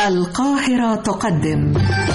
القاهرة تقدم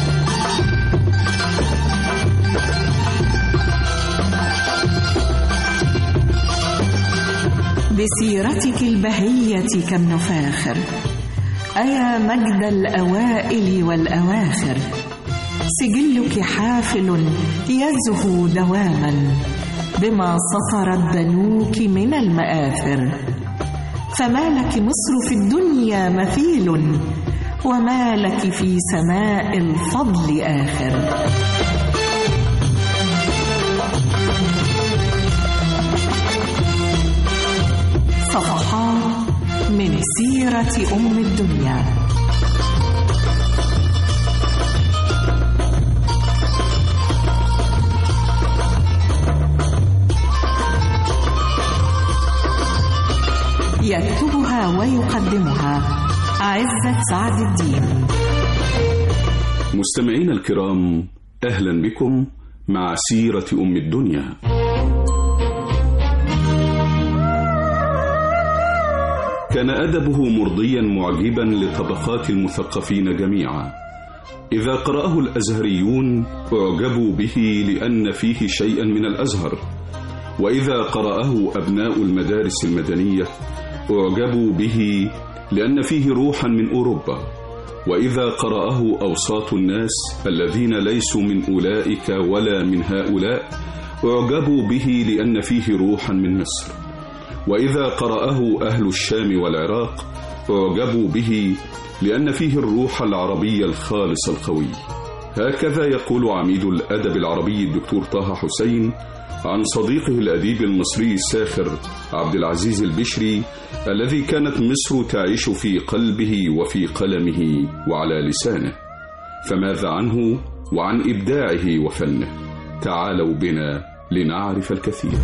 بسيرتك البهية كم نفاخر، أيا مجد الأوائل والأواخر، سجلك حافل يزهو دواما بما سطرت بنوك من المآثر، فما لك مصر في الدنيا مثيل، وما لك في سماء الفضل آخر. صفحات من سيرة أم الدنيا. يكتبها ويقدمها عزت سعد الدين. مستمعين الكرام، أهلا بكم مع سيرة أم الدنيا. كان أدبه مرضيا معجبا لطبقات المثقفين جميعا. إذا قرأه الأزهريون أعجبوا به لأن فيه شيئا من الأزهر، وإذا قرأه أبناء المدارس المدنية أعجبوا به لأن فيه روحا من أوروبا، وإذا قرأه أوساط الناس الذين ليسوا من أولئك ولا من هؤلاء أعجبوا به لأن فيه روحا من مصر، وإذا قرأه أهل الشام والعراق أعجبوا به لأن فيه الروح العربي الخالص القوي. هكذا يقول عميد الأدب العربي الدكتور طه حسين عن صديقه الأديب المصري الساخر عبد العزيز البشري، الذي كانت مصر تعيش في قلبه وفي قلمه وعلى لسانه. فماذا عنه وعن إبداعه وفنه؟ تعالوا بنا لنعرف الكثير.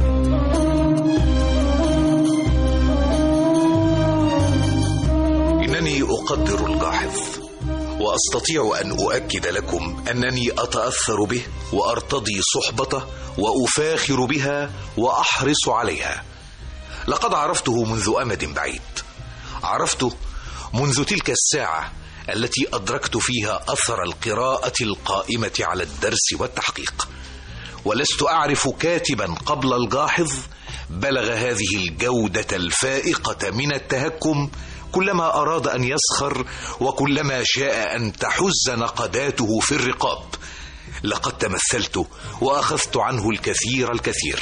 إنني أقدر الجاحظ، وأستطيع أن أؤكد لكم أنني أتأثر به وأرتضي صحبته وأفاخر بها وأحرص عليها. لقد عرفته منذ أمد بعيد، عرفته منذ تلك الساعة التي أدركت فيها أثر القراءة القائمة على الدرس والتحقيق، ولست أعرف كاتبا قبل الجاحظ بلغ هذه الجودة الفائقة من التهكم كلما أراد أن يسخر وكلما شاء أن تحز نقداته في الرقاب. لقد تمثلت وأخذت عنه الكثير الكثير.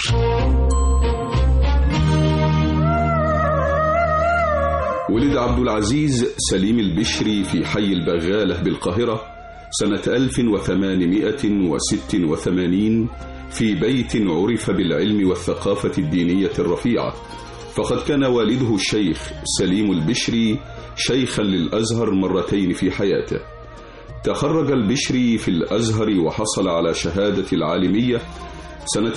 ولد عبد العزيز سليم البشري في حي البغالة بالقاهرة سنة 1886 في بيت عرف بالعلم والثقافة الدينية الرفيعة، فقد كان والده الشيخ سليم البشري شيخا للأزهر مرتين في حياته. تخرج البشري في الأزهر وحصل على شهادة العالمية سنة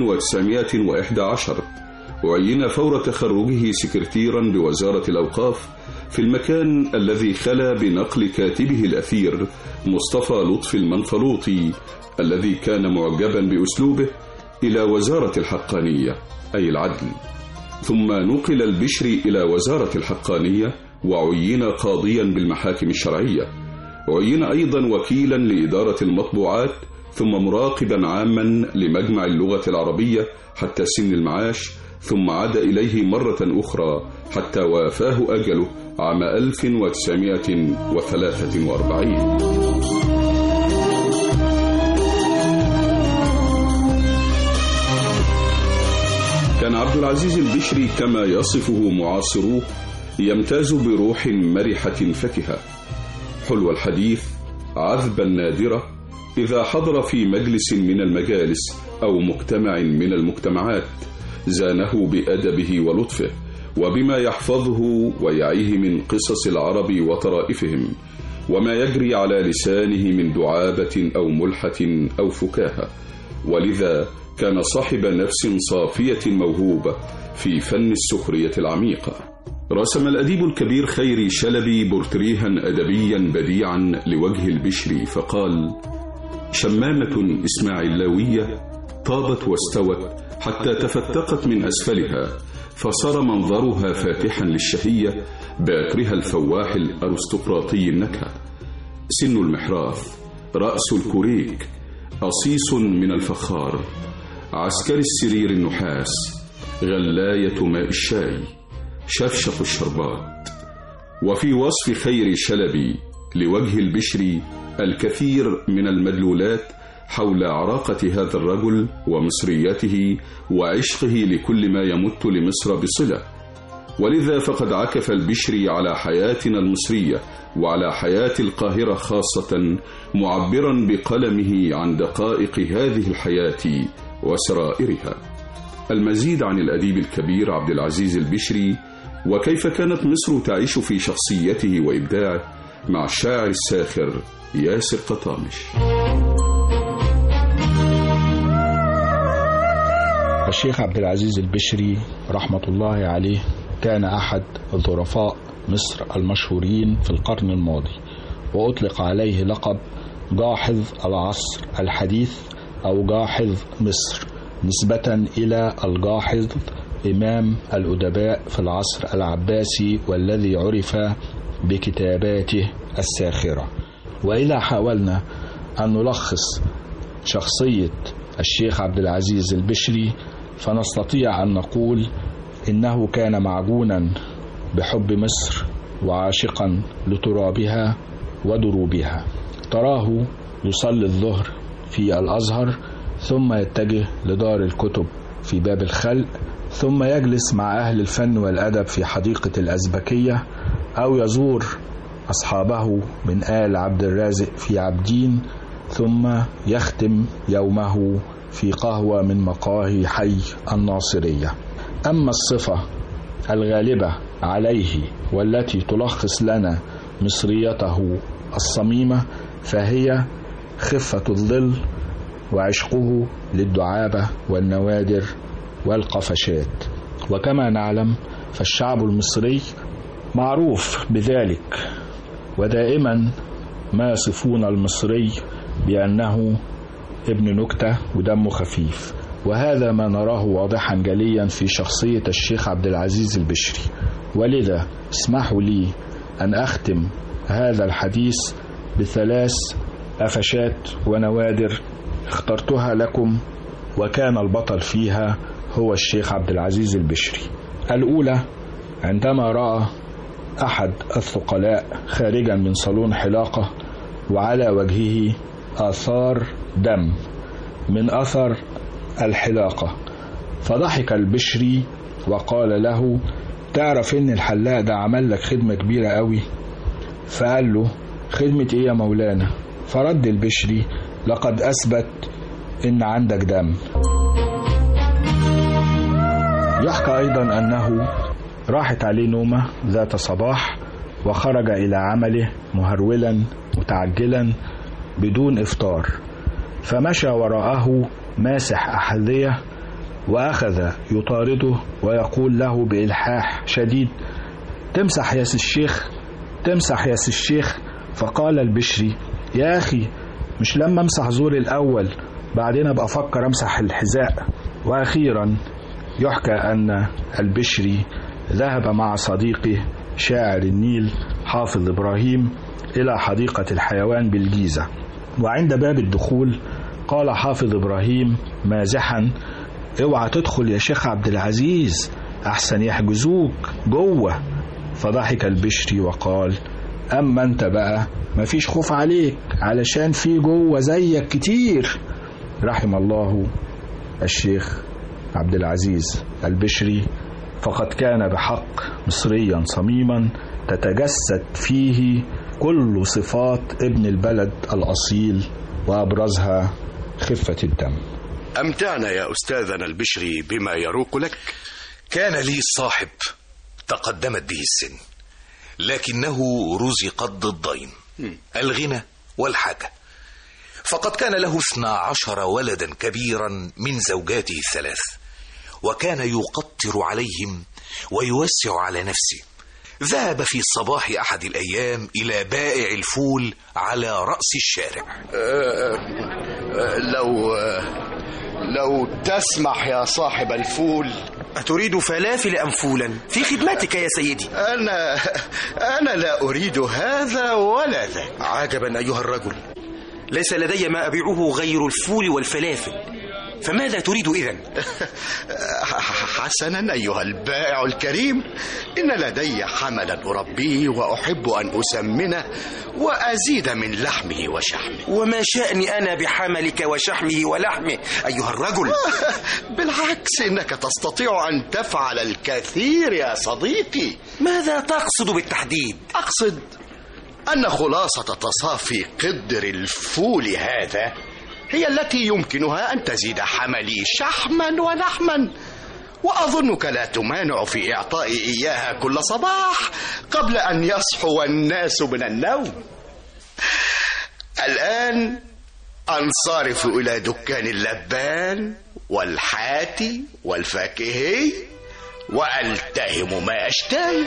1911. وعين فور تخرجه سكرتيرا بوزارة الأوقاف في المكان الذي خلا بنقل كاتبه الأثير مصطفى لطفي المنفلوطي الذي كان معجبا بأسلوبه إلى وزارة الحقانية أي العدل. ثم نقل البشري إلى وزارة الحقانية وعين قاضيا بالمحاكم الشرعية، وعين أيضا وكيلا لإدارة المطبوعات، ثم مراقبا عاما لمجمع اللغة العربية حتى سن المعاش، ثم عاد إليه مرة أخرى حتى وافاه أجله عام 1943. كان عبد العزيز البشري كما يصفه معاصروه يمتاز بروح مرحة فكهة، حلو الحديث، عذب النادرة. إذا حضر في مجلس من المجالس أو مجتمع من المجتمعات زانه بأدبه ولطفه وبما يحفظه ويعيه من قصص العرب وطرائفهم وما يجري على لسانه من دعابة أو ملحة أو فكاهة، ولذا كان صاحب نفس صافية موهوبة في فن السخرية العميقة. رسم الأديب الكبير خيري شلبي بورتريها أدبيا بديعا لوجه البشري فقال: شمامة إسماعيلاوية طابت واستوت حتى تفتقت من أسفلها، فصار منظرها فاتحا للشهية بعطرها الفواح الأرستقراطي النكهة، سن المحراث، رأس الكوريك، قصيص من الفخار، عسكري السرير النحاس، غلاية ماء الشاي، شفشق الشربات. وفي وصف خير شلبي لوجه البشري الكثير من المدلولات حول عراقة هذا الرجل ومصريته وعشقه لكل ما يمت لمصر بصلة. ولذا فقد عكف البشري على حياتنا المصرية وعلى حياة القاهرة خاصة، معبرا بقلمه عن دقائق هذه الحياة وسرائرها. المزيد عن الأديب الكبير عبد العزيز البشري وكيف كانت مصر تعيش في شخصيته وإبداعه مع الشاعر الساخر ياسر قطامش. الشيخ عبد العزيز البشري رحمة الله عليه كان أحد ظرفاء مصر المشهورين في القرن الماضي، وأطلق عليه لقب جاحظ العصر الحديث أو جاحظ مصر، نسبة إلى الجاحظ إمام الأدباء في العصر العباسي والذي عرف بكتاباته الساخرة. وإذا حاولنا أن نلخص شخصية الشيخ عبد العزيز البشري فنستطيع أن نقول إنه كان معجونا بحب مصر وعاشقا لترابها ودروبها. تراه يصلي الظهر في الأزهر، ثم يتجه لدار الكتب في باب الخلق، ثم يجلس مع أهل الفن والأدب في حديقة الأزبكية، أو يزور أصحابه من آل عبد الرازق في عابدين، ثم يختم يومه في قهوة من مقاهي حي الناصرية. أما الصفة الغالبة عليه والتي تلخص لنا مصريته الصميمة فهي خفة الظل وعشقه للدعابة والنوادر والقفشات. وكما نعلم فالشعب المصري معروف بذلك، ودائما ما يصفون المصري بأنه ابن نكتة ودمه خفيف، وهذا ما نراه واضحا جليا في شخصية الشيخ عبد العزيز البشري. ولذا اسمحوا لي أن أختم هذا الحديث بثلاث قفشات ونوادر اخترتها لكم، وكان البطل فيها هو الشيخ عبد العزيز البشري. الأولى عندما رأى أحد الثقلاء خارجا من صالون حلاقة وعلى وجهه آثار دم من أثر الحلاقة، فضحك البشري وقال له: تعرف إن الحلاق ده عمل لك خدمة كبيرة قوي؟ فقال له: خدمة إيه يا مولانا؟ فرد البشري: لقد أثبت إن عندك دم. يحكى أيضا أنه راحت عليه نومة ذات صباح وخرج إلى عمله مهرولا متعجلا بدون إفطار، فمشى وراءه ماسح أحذية وأخذ يطارده ويقول له بإلحاح شديد: تمسح يا سي الشيخ، تمسح يا سي الشيخ. فقال البشري: يا أخي مش لما امسح زوري الأول بعدين أبقى أفكر امسح الحذاء. وأخيرا يحكى أن البشري ذهب مع صديقه شاعر النيل حافظ إبراهيم إلى حديقة الحيوان بالجيزة، وعند باب الدخول قال حافظ إبراهيم مازحا: اوعى تدخل يا شيخ عبد العزيز أحسن يحجزوك جوه. فضحك البشري وقال: أما أنت بقى مفيش خوف عليك علشان في جوه زيك كتير. رحم الله الشيخ عبد العزيز البشري، فقد كان بحق مصريا صميما تتجسد فيه كل صفات ابن البلد الأصيل، وأبرزها خفة الدم. أمتعنا يا أستاذنا البشري بما يروق لك. كان لي صاحب تقدمت به السن، لكنه رزق ضدين، الغنى والحاجة، فقد كان له 12 ولدا كبيرا من زوجاته الثلاث، وكان يقطر عليهم ويوسع على نفسه. ذهب في صباح أحد الأيام إلى بائع الفول على رأس الشارع. لو تسمح يا صاحب الفول أتريد فلافل أم فولا؟ في خدمتك يا سيدي. أنا لا أريد هذا ولا ذاك. عجبا أيها الرجل، ليس لدي ما أبيعه غير الفول والفلافل، فماذا تريد إذن؟ حسنا أيها البائع الكريم، إن لدي حملا أربيه وأحب أن أسمنه وأزيد من لحمه وشحمه. وما شأني أنا بحملك وشحمه ولحمه أيها الرجل؟ بالعكس، إنك تستطيع أن تفعل الكثير يا صديقي. ماذا تقصد بالتحديد؟ أقصد أن خلاصة تصافي قدر الفول هذا هي التي يمكنها أن تزيد حملي شحما ولحما، وأظنك لا تمانع في إعطائي إياها كل صباح قبل أن يصحو الناس من النوم. الآن أنصرف إلى دكان اللبان والحاتي والفاكهي وألتهم ما أشتهي.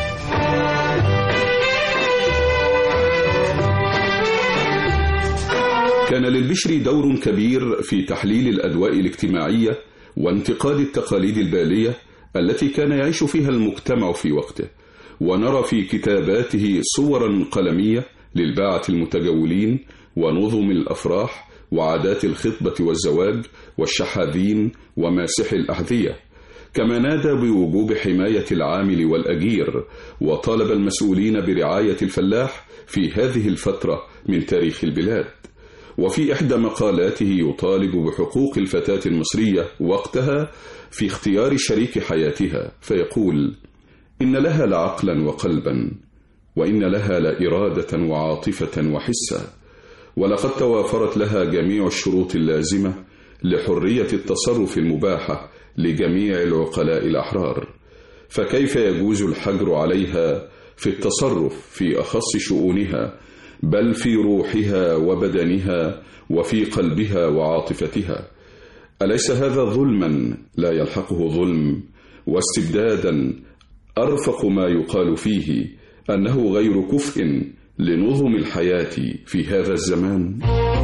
كان للبشري دور كبير في تحليل الأدواء الاجتماعية وانتقاد التقاليد البالية التي كان يعيش فيها المجتمع في وقته، ونرى في كتاباته صورا قلمية للباعة المتجولين ونظم الأفراح وعادات الخطبة والزواج والشحاذين وماسح الأحذية، كما نادى بوجوب حماية العامل والأجير، وطالب المسؤولين برعاية الفلاح في هذه الفترة من تاريخ البلاد. وفي إحدى مقالاته يطالب بحقوق الفتاة المصرية وقتها في اختيار شريك حياتها، فيقول: إن لها لعقلا وقلبا، وإن لها لإرادة وعاطفة وحسا، ولقد توافرت لها جميع الشروط اللازمة لحرية التصرف المباحة لجميع العقلاء الأحرار، فكيف يجوز الحجر عليها في التصرف في أخص شؤونها، بل في روحها وبدنها وفي قلبها وعاطفتها؟ أليس هذا ظلما لا يلحقه ظلم، واستبدادا أرفق ما يقال فيه أنه غير كفء لنظم الحياة في هذا الزمان؟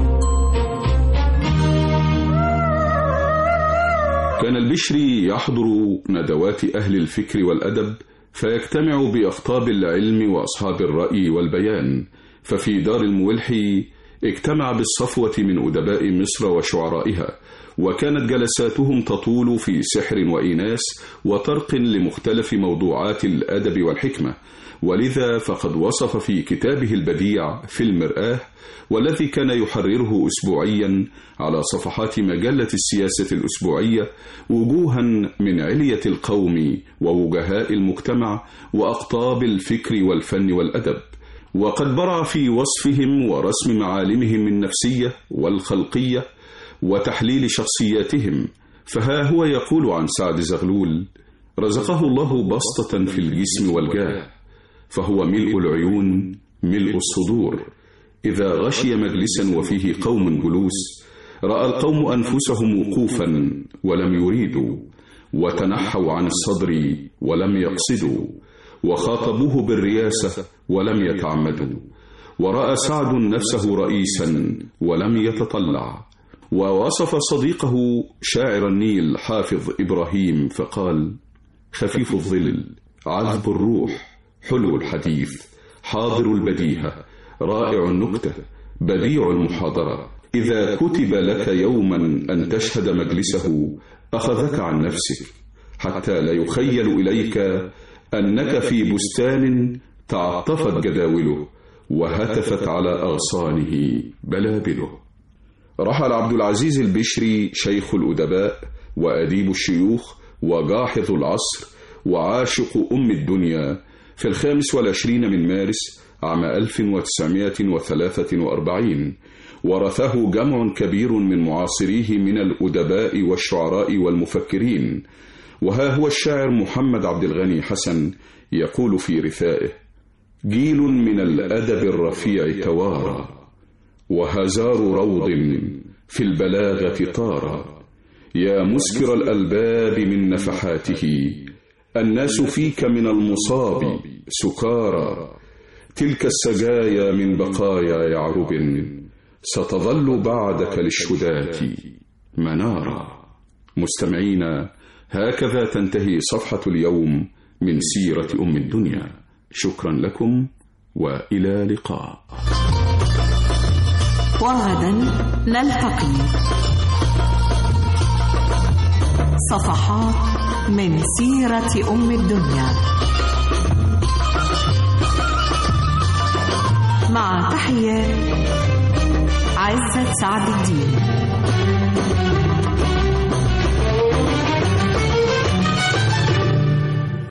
كان البشري يحضر ندوات أهل الفكر والأدب، فيجتمع بأخطاب العلم وأصحاب الرأي والبيان. ففي دار المولحي اجتمع بالصفوة من أدباء مصر وشعرائها، وكانت جلساتهم تطول في سحر وإيناس وطرق لمختلف موضوعات الأدب والحكمة. ولذا فقد وصف في كتابه البديع في المرآة، والذي كان يحرره أسبوعيا على صفحات مجلة السياسة الأسبوعية، وجوها من علية القوم ووجهاء المجتمع وأقطاب الفكر والفن والأدب، وقد برع في وصفهم ورسم معالمهم النفسية والخلقية وتحليل شخصياتهم. فها هو يقول عن سعد زغلول: رزقه الله بسطة في الجسم والجاه، فهو ملء العيون ملء الصدور. إذا غشي مجلسا وفيه قوم جلوس، رأى القوم أنفسهم وقوفا ولم يريدوا، وتنحوا عن الصدر ولم يقصدوا، وخاطبوه بالرياسة ولم يتعمدوا. ورأى سعد نفسه رئيسا ولم يتطلع. ووصف صديقه شاعر النيل حافظ إبراهيم فقال: خفيف الظل عذب الروح حلو الحديث حاضر البديهة رائع النكتة بديع المحاضرة، إذا كتب لك يوما أن تشهد مجلسه أخذك عن نفسك، حتى لا يخيل إليك أنك في بستان تعطفت جداوله وهتفت على أغصانه بلابله. رحل عبد العزيز البشري شيخ الأدباء وأديب الشيوخ وجاحظ العصر وعاشق أم الدنيا في 25 من مارس عام 1943، ورثه جمع كبير من معاصريه من الأدباء والشعراء والمفكرين. وها هو الشاعر محمد عبد الغني حسن يقول في رثائه: جيل من الأدب الرفيع توارى، وهزار روض في البلاغة طارى، يا مسكر الألباب من نفحاته، الناس فيك من المصاب سكارى، تلك السجايا من بقايا يعرب، ستظل بعدك للشداة منارا. مستمعين، هكذا تنتهي صفحة اليوم من سيرة أم الدنيا. شكرا لكم وإلى لقاء. وغدا نلتقي صفحات من سيرة أم الدنيا مع تحيات عزت سعد الدين.